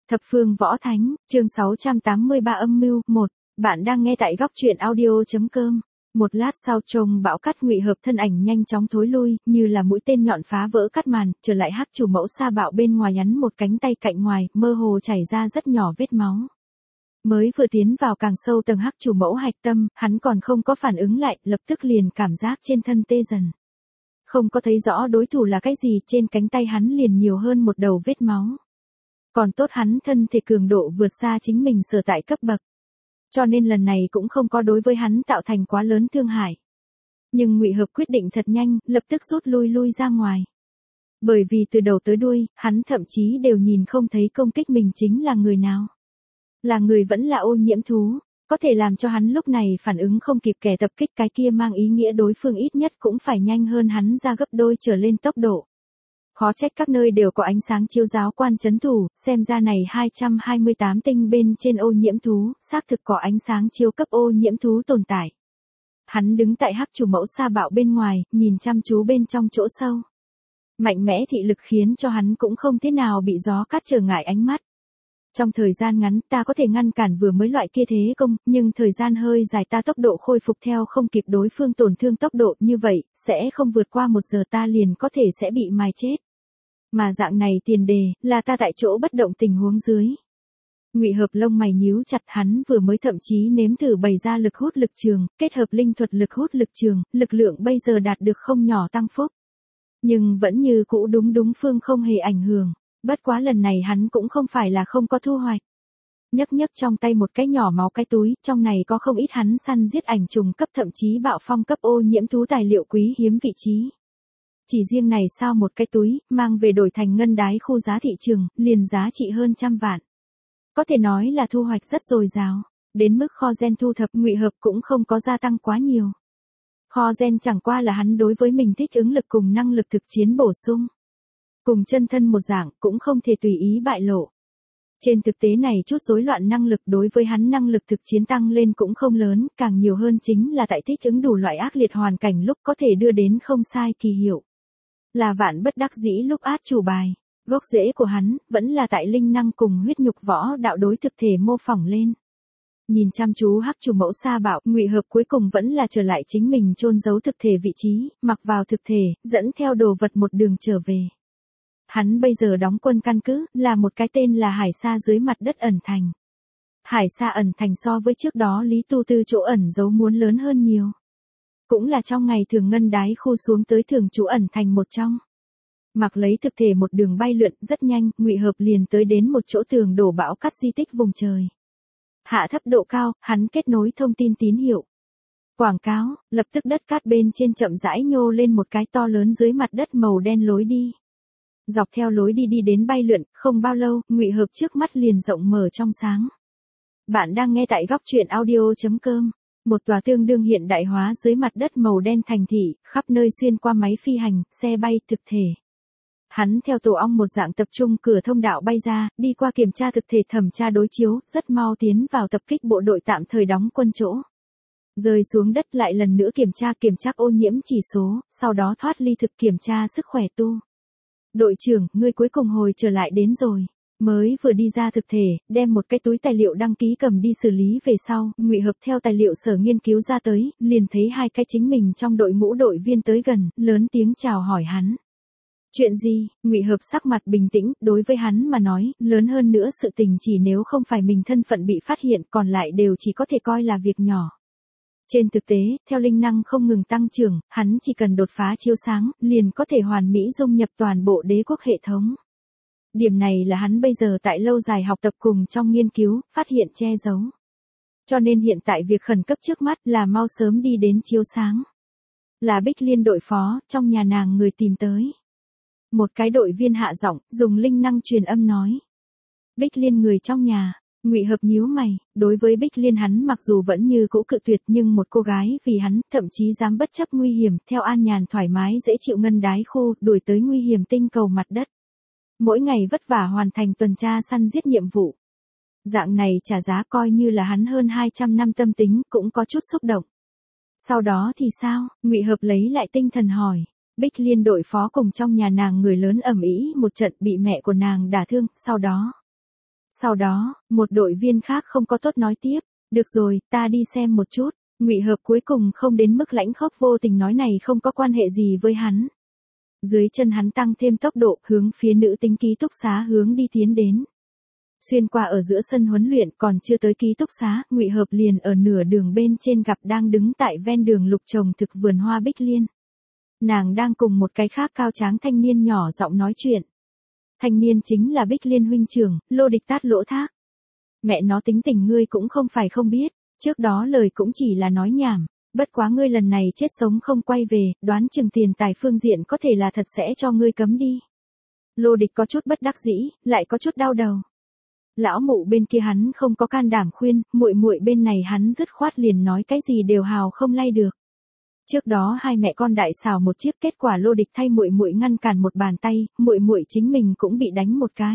Thập phương võ thánh, chương 683 âm mưu, 1. Bạn đang nghe tại góc truyện audio.com. Một lát sau trông bão cắt Ngụy Hợp thân ảnh nhanh chóng thối lui, như là mũi tên nhọn phá vỡ cắt màn, trở lại Hắc chủ mẫu Sa Bạo bên ngoài nhắn một cánh tay cạnh ngoài, mơ hồ chảy ra rất nhỏ vết máu. Mới vừa tiến vào càng sâu tầng Hắc chủ mẫu hạch tâm, hắn còn không có phản ứng lại, lập tức liền cảm giác trên thân tê dần. Không có thấy rõ đối thủ là cái gì, trên cánh tay hắn liền nhiều hơn một đầu vết máu. Còn tốt hắn thân thể cường độ vượt xa chính mình sở tại cấp bậc. Cho nên lần này cũng không có đối với hắn tạo thành quá lớn thương hại. Nhưng Ngụy Hợp quyết định thật nhanh, lập tức rút lui ra ngoài. Bởi vì từ đầu tới đuôi, hắn thậm chí đều nhìn không thấy công kích mình chính là người nào. Là người vẫn là ô nhiễm thú, có thể làm cho hắn lúc này phản ứng không kịp kẻ tập kích cái kia mang ý nghĩa đối phương ít nhất cũng phải nhanh hơn hắn ra gấp đôi trở lên tốc độ. Khó trách các nơi đều có ánh sáng chiếu giáo quan trấn thủ, xem ra này 228 tinh bên trên ô nhiễm thú, xác thực có ánh sáng chiếu cấp ô nhiễm thú tồn tại. Hắn đứng tại Hắc chủ mẫu Sa Bạo bên ngoài, nhìn chăm chú bên trong chỗ sâu. Mạnh mẽ thị lực khiến cho hắn cũng không thế nào bị gió cát trở ngại ánh mắt. Trong thời gian ngắn ta có thể ngăn cản vừa mới loại kia thế công, nhưng thời gian hơi dài ta tốc độ khôi phục theo không kịp đối phương tổn thương tốc độ như vậy, sẽ không vượt qua 1 giờ ta liền có thể sẽ bị mài chết. Mà dạng này tiền đề, là ta tại chỗ bất động tình huống dưới. Ngụy Hợp lông mày nhíu chặt, hắn vừa mới thậm chí nếm thử bày ra lực hút lực trường, kết hợp linh thuật lực hút lực trường, lực lượng bây giờ đạt được không nhỏ tăng phúc. Nhưng vẫn như cũ đúng phương không hề ảnh hưởng, bất quá lần này hắn cũng không phải là không có thu hoạch. Nhấc trong tay một cái nhỏ máu cái túi, trong này có không ít hắn săn giết ảnh trùng cấp thậm chí bạo phong cấp ô nhiễm thú tài liệu quý hiếm vị trí. Chỉ riêng này sao một cái túi, mang về đổi thành ngân đái khu giá thị trường, liền giá trị hơn 100 vạn. Có thể nói là thu hoạch rất dồi dào, đến mức kho gen thu thập Ngụy Hợp cũng không có gia tăng quá nhiều. Kho gen chẳng qua là hắn đối với mình thích ứng lực cùng năng lực thực chiến bổ sung. Cùng chân thân một dạng cũng không thể tùy ý bại lộ. Trên thực tế này chút rối loạn năng lực đối với hắn năng lực thực chiến tăng lên cũng không lớn, càng nhiều hơn chính là tại thích ứng đủ loại ác liệt hoàn cảnh lúc có thể đưa đến không sai kỳ hiệu. Là vạn bất đắc dĩ lúc át chủ bài, gốc rễ của hắn vẫn là tại linh năng cùng huyết nhục võ đạo đối thực thể mô phỏng lên. Nhìn chăm chú Hắc chủ mẫu Sa Bạo, Ngụy Hợp cuối cùng vẫn là trở lại chính mình chôn giấu thực thể vị trí, mặc vào thực thể, dẫn theo đồ vật một đường trở về. Hắn bây giờ đóng quân căn cứ, là một cái tên là Hải Sa dưới mặt đất ẩn thành. Hải Sa ẩn thành so với trước đó Lý Tu Tư chỗ ẩn giấu muốn lớn hơn nhiều. Cũng là trong ngày thường ngân đái khu xuống tới thường trú ẩn thành một trong. Mặc lấy thực thể một đường bay lượn rất nhanh, Ngụy Hợp liền tới đến một chỗ tường đổ bão cắt di tích vùng trời. Hạ thấp độ cao, hắn kết nối thông tin tín hiệu. Quảng cáo, lập tức đất cát bên trên chậm rãi nhô lên một cái to lớn dưới mặt đất màu đen lối đi. Dọc theo lối đi đến bay lượn, không bao lâu, Ngụy Hợp trước mắt liền rộng mở trong sáng. Bạn đang nghe tại góc truyện audio.com. Một tòa tương đương hiện đại hóa dưới mặt đất màu đen thành thị, khắp nơi xuyên qua máy phi hành, xe bay thực thể. Hắn theo tổ ong một dạng tập trung cửa thông đạo bay ra, đi qua kiểm tra thực thể thẩm tra đối chiếu, rất mau tiến vào tập kích bộ đội tạm thời đóng quân chỗ. Rơi xuống đất lại lần nữa kiểm tra ô nhiễm chỉ số, sau đó thoát ly thực kiểm tra sức khỏe tu. Đội trưởng, ngươi cuối cùng hồi trở lại đến rồi. Mới vừa đi ra thực thể, đem một cái túi tài liệu đăng ký cầm đi xử lý về sau, Ngụy Hợp theo tài liệu sở nghiên cứu ra tới, liền thấy hai cái chính mình trong đội ngũ đội viên tới gần, lớn tiếng chào hỏi hắn. Chuyện gì? Ngụy Hợp sắc mặt bình tĩnh, đối với hắn mà nói, lớn hơn nữa sự tình chỉ nếu không phải mình thân phận bị phát hiện, còn lại đều chỉ có thể coi là việc nhỏ. Trên thực tế, theo linh năng không ngừng tăng trưởng, hắn chỉ cần đột phá chiếu sáng, liền có thể hoàn mỹ dung nhập toàn bộ đế quốc hệ thống. Điểm này là hắn bây giờ tại lâu dài học tập cùng trong nghiên cứu, phát hiện che giấu. Cho nên hiện tại việc khẩn cấp trước mắt là mau sớm đi đến chiếu sáng. Là Bích Liên đội phó, trong nhà nàng người tìm tới. Một cái đội viên hạ giọng, dùng linh năng truyền âm nói. Bích Liên người trong nhà. Ngụy Hợp nhíu mày, đối với Bích Liên hắn mặc dù vẫn như cũ cự tuyệt nhưng một cô gái vì hắn, thậm chí dám bất chấp nguy hiểm, theo an nhàn thoải mái dễ chịu ngân đái khu, đuổi tới nguy hiểm tinh cầu mặt đất. Mỗi ngày vất vả hoàn thành tuần tra săn giết nhiệm vụ. Dạng này trả giá coi như là hắn hơn 200 năm tâm tính, cũng có chút xúc động. Sau đó thì sao? Ngụy Hợp lấy lại tinh thần hỏi. Bích Liên đội phó cùng trong nhà nàng người lớn ầm ĩ một trận bị mẹ của nàng đả thương, sau đó. Sau đó, một đội viên khác không có tốt nói tiếp, được rồi, ta đi xem một chút. Ngụy Hợp cuối cùng không đến mức lãnh khốc vô tình nói này không có quan hệ gì với hắn. Dưới chân hắn tăng thêm tốc độ, hướng phía nữ tính ký túc xá hướng đi tiến đến. Xuyên qua ở giữa sân huấn luyện, còn chưa tới ký túc xá, Ngụy Hợp liền ở nửa đường bên trên gặp đang đứng tại ven đường lục trồng thực vườn hoa Bích Liên. Nàng đang cùng một cái khác cao tráng thanh niên nhỏ giọng nói chuyện. Thanh niên chính là Bích Liên huynh trưởng, Lô Địch tát lỗ thác. Mẹ nó tính tình ngươi cũng không phải không biết, trước đó lời cũng chỉ là nói nhảm, bất quá ngươi lần này chết sống không quay về, đoán chừng tiền tài phương diện có thể là thật sẽ cho ngươi cấm đi. Lô Địch có chút bất đắc dĩ, lại có chút đau đầu. Lão mụ bên kia hắn không có can đảm khuyên, muội muội bên này hắn dứt khoát liền nói cái gì đều hào không lay được. Trước đó hai mẹ con đại xảo một chiếc, kết quả Lô Địch thay muội muội ngăn cản một bàn tay, muội muội chính mình cũng bị đánh một cái.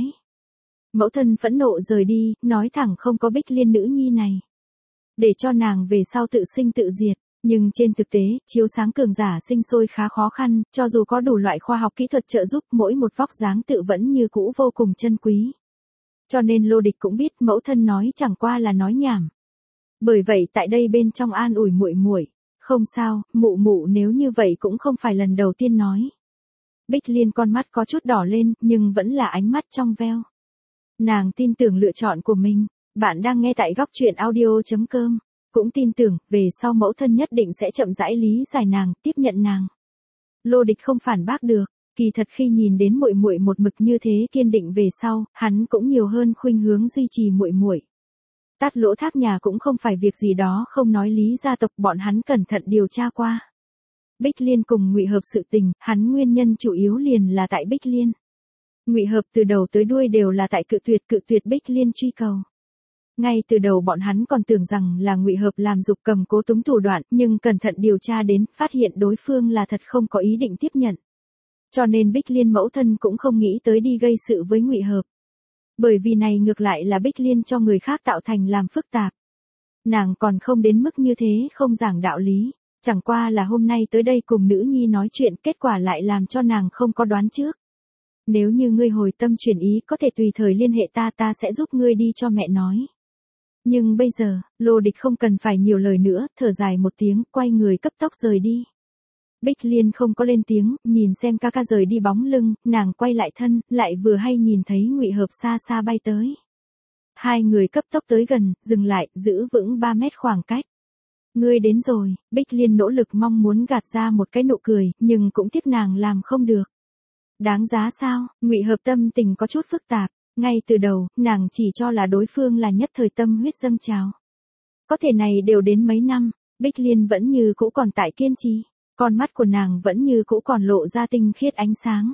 Mẫu thân phẫn nộ rời đi, nói thẳng không có Bích Liên nữ nhi này. Để cho nàng về sau tự sinh tự diệt, nhưng trên thực tế, chiếu sáng cường giả sinh sôi khá khó khăn, cho dù có đủ loại khoa học kỹ thuật trợ giúp, mỗi một vóc dáng tự vẫn như cũ vô cùng chân quý. Cho nên Lô Địch cũng biết mẫu thân nói chẳng qua là nói nhảm. Bởi vậy tại đây bên trong an ủi muội muội, không sao, mụ mụ nếu như vậy cũng không phải lần đầu tiên nói. Bích Liên con mắt có chút đỏ lên, nhưng vẫn là ánh mắt trong veo. Nàng tin tưởng lựa chọn của mình. Bạn đang nghe tại góc truyện audio.com. Cũng tin tưởng, về sau mẫu thân nhất định sẽ chậm rãi lý giải nàng, tiếp nhận nàng. Lô Địch không phản bác được, kỳ thật khi nhìn đến muội muội một mực như thế kiên định về sau, hắn cũng nhiều hơn khuynh hướng duy trì muội muội. Tát lỗ thác nhà cũng không phải việc gì đó không nói lý gia tộc, bọn hắn cẩn thận điều tra qua. Bích Liên cùng Ngụy Hợp sự tình, hắn nguyên nhân chủ yếu liền là tại Bích Liên. Ngụy Hợp từ đầu tới đuôi đều là tại cự tuyệt Bích Liên truy cầu. Ngay từ đầu bọn hắn còn tưởng rằng là Ngụy Hợp làm dục cầm cố túng thủ đoạn, nhưng cẩn thận điều tra đến, phát hiện đối phương là thật không có ý định tiếp nhận. Cho nên Bích Liên mẫu thân cũng không nghĩ tới đi gây sự với Ngụy Hợp. Bởi vì này ngược lại là Bích Liên cho người khác tạo thành làm phức tạp. Nàng còn không đến mức như thế không giảng đạo lý, chẳng qua là hôm nay tới đây cùng nữ nhi nói chuyện, kết quả lại làm cho nàng không có đoán trước. Nếu như ngươi hồi tâm chuyển ý có thể tùy thời liên hệ ta sẽ giúp ngươi đi cho mẹ nói. Nhưng bây giờ, Lô Địch không cần phải nhiều lời nữa, thở dài một tiếng, quay người cấp tốc rời đi. Bích Liên không có lên tiếng, nhìn xem ca ca rời đi bóng lưng, nàng quay lại thân, lại vừa hay nhìn thấy Ngụy Hợp xa xa bay tới. Hai người cấp tốc tới gần, dừng lại, giữ vững 3 mét khoảng cách. Ngươi đến rồi, Bích Liên nỗ lực mong muốn gạt ra một cái nụ cười, nhưng cũng tiếc nàng làm không được. Đáng giá sao? Ngụy Hợp tâm tình có chút phức tạp, ngay từ đầu, nàng chỉ cho là đối phương là nhất thời tâm huyết dâng trào. Có thể này đều đến mấy năm, Bích Liên vẫn như cũ còn tại kiên trì, con mắt của nàng vẫn như cũ còn lộ ra tinh khiết ánh sáng.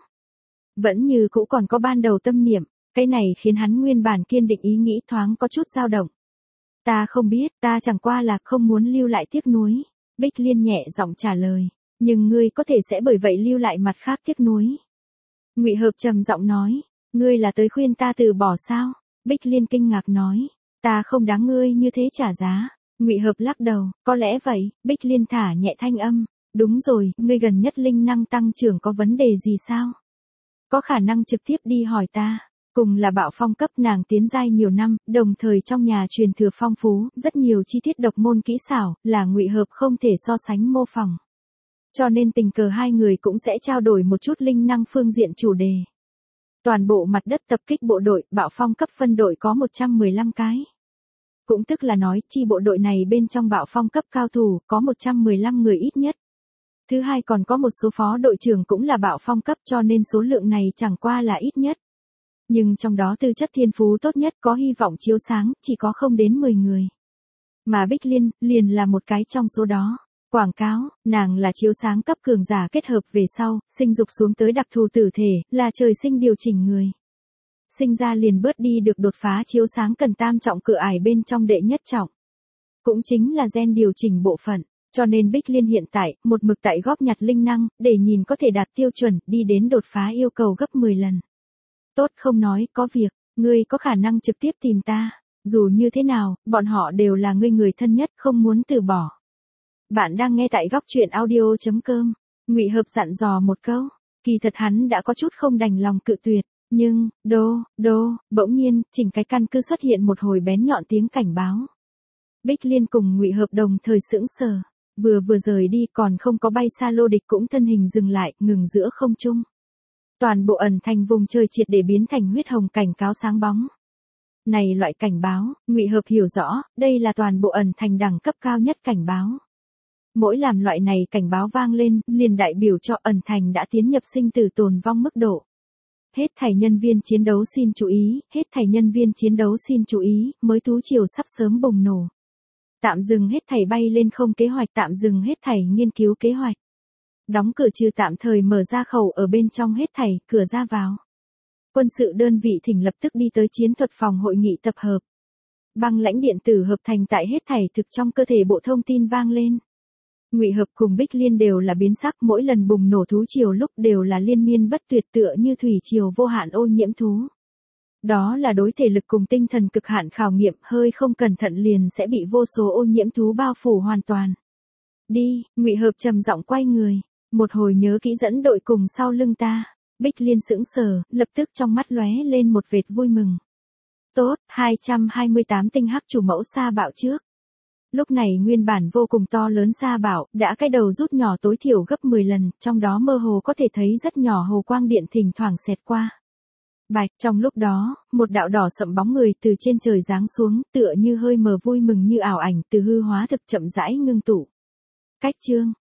Vẫn như cũ còn có ban đầu tâm niệm, cái này khiến hắn nguyên bản kiên định ý nghĩ thoáng có chút dao động. Ta không biết, ta chẳng qua là không muốn lưu lại tiếc nuối. Bích Liên nhẹ giọng trả lời, nhưng ngươi có thể sẽ bởi vậy lưu lại mặt khác tiếc nuối. Ngụy Hợp trầm giọng nói, ngươi là tới khuyên ta từ bỏ sao? Bích Liên kinh ngạc nói, ta không đáng ngươi như thế trả giá. Ngụy Hợp lắc đầu, có lẽ vậy. Bích Liên thả nhẹ thanh âm, đúng rồi, ngươi gần nhất linh năng tăng trưởng có vấn đề gì sao? Có khả năng trực tiếp đi hỏi ta. Cùng là bạo phong cấp, nàng tiến giai nhiều năm, đồng thời trong nhà truyền thừa phong phú, rất nhiều chi tiết độc môn kỹ xảo, là Ngụy Hợp không thể so sánh mô phỏng. Cho nên tình cờ hai người cũng sẽ trao đổi một chút linh năng phương diện chủ đề. Toàn bộ mặt đất tập kích bộ đội, bạo phong cấp phân đội có 115 cái. Cũng tức là nói, chi bộ đội này bên trong bạo phong cấp cao thủ, có 115 người ít nhất. Thứ hai còn có một số phó đội trưởng cũng là bạo phong cấp, cho nên số lượng này chẳng qua là ít nhất. Nhưng trong đó tư chất thiên phú tốt nhất có hy vọng chiếu sáng, chỉ có không đến 10 người. Mà Bích Liên, liền là một cái trong số đó. Quảng cáo, nàng là chiếu sáng cấp cường giả kết hợp về sau, sinh dục xuống tới đặc thù tử thể, là trời sinh điều chỉnh người. Sinh ra liền bớt đi được đột phá chiếu sáng cần tam trọng cửa ải bên trong đệ nhất trọng. Cũng chính là gen điều chỉnh bộ phận. Cho nên Bích Liên hiện tại, một mực tại góp nhặt linh năng, để nhìn có thể đạt tiêu chuẩn, đi đến đột phá yêu cầu gấp 10 lần. Tốt không nói, có việc, ngươi có khả năng trực tiếp tìm ta. Dù như thế nào, bọn họ đều là ngươi người thân nhất, không muốn từ bỏ. Bạn đang nghe tại góc truyện audio.com. Ngụy Hợp dặn dò một câu, kỳ thật hắn đã có chút không đành lòng cự tuyệt, Nhưng, bỗng nhiên, chỉnh cái căn cứ xuất hiện một hồi bén nhọn tiếng cảnh báo. Bích Liên cùng Ngụy Hợp đồng thời sững sờ, vừa rời đi còn không có bay xa lô địch cũng thân hình dừng lại, ngừng giữa không trung. Toàn bộ ẩn thành vùng trời triệt để biến thành huyết hồng cảnh cáo sáng bóng. Này loại cảnh báo, Ngụy Hợp hiểu rõ, đây là toàn bộ ẩn thành đẳng cấp cao nhất cảnh báo. Mỗi làm loại này cảnh báo vang lên, liền đại biểu cho ẩn thành đã tiến nhập sinh tử tồn vong mức độ. Hết thảy nhân viên chiến đấu xin chú ý, hết thảy nhân viên chiến đấu xin chú ý, mới thú triều sắp sớm bùng nổ. Tạm dừng hết thảy bay lên không kế hoạch, tạm dừng hết thảy nghiên cứu kế hoạch. Đóng cửa trừ tạm thời mở ra khẩu ở bên trong hết thảy, cửa ra vào. Quân sự đơn vị thỉnh lập tức đi tới chiến thuật phòng hội nghị tập hợp. Băng lãnh điện tử hợp thành tại hết thảy thực trong cơ thể bộ thông tin vang lên. Ngụy Hợp cùng Bích Liên đều là biến sắc, mỗi lần bùng nổ thú triều lúc đều là liên miên bất tuyệt tựa như thủy triều vô hạn ô nhiễm thú. Đó là đối thể lực cùng tinh thần cực hạn khảo nghiệm, hơi không cẩn thận liền sẽ bị vô số ô nhiễm thú bao phủ hoàn toàn. Đi, Ngụy Hợp trầm giọng quay người, một hồi nhớ kỹ dẫn đội cùng sau lưng ta. Bích Liên sững sờ, lập tức trong mắt lóe lên một vệt vui mừng. Tốt, 228 tinh hắc chủ mẫu sa bạo trước. Lúc này nguyên bản vô cùng to lớn sa bạo, đã cái đầu rút nhỏ tối thiểu gấp 10 lần, trong đó mơ hồ có thể thấy rất nhỏ hồ quang điện thỉnh thoảng xẹt qua. Bạch, trong lúc đó, một đạo đỏ sậm bóng người từ trên trời giáng xuống, tựa như hơi mờ vui mừng như ảo ảnh từ hư hóa thực chậm rãi ngưng tụ. Cách chương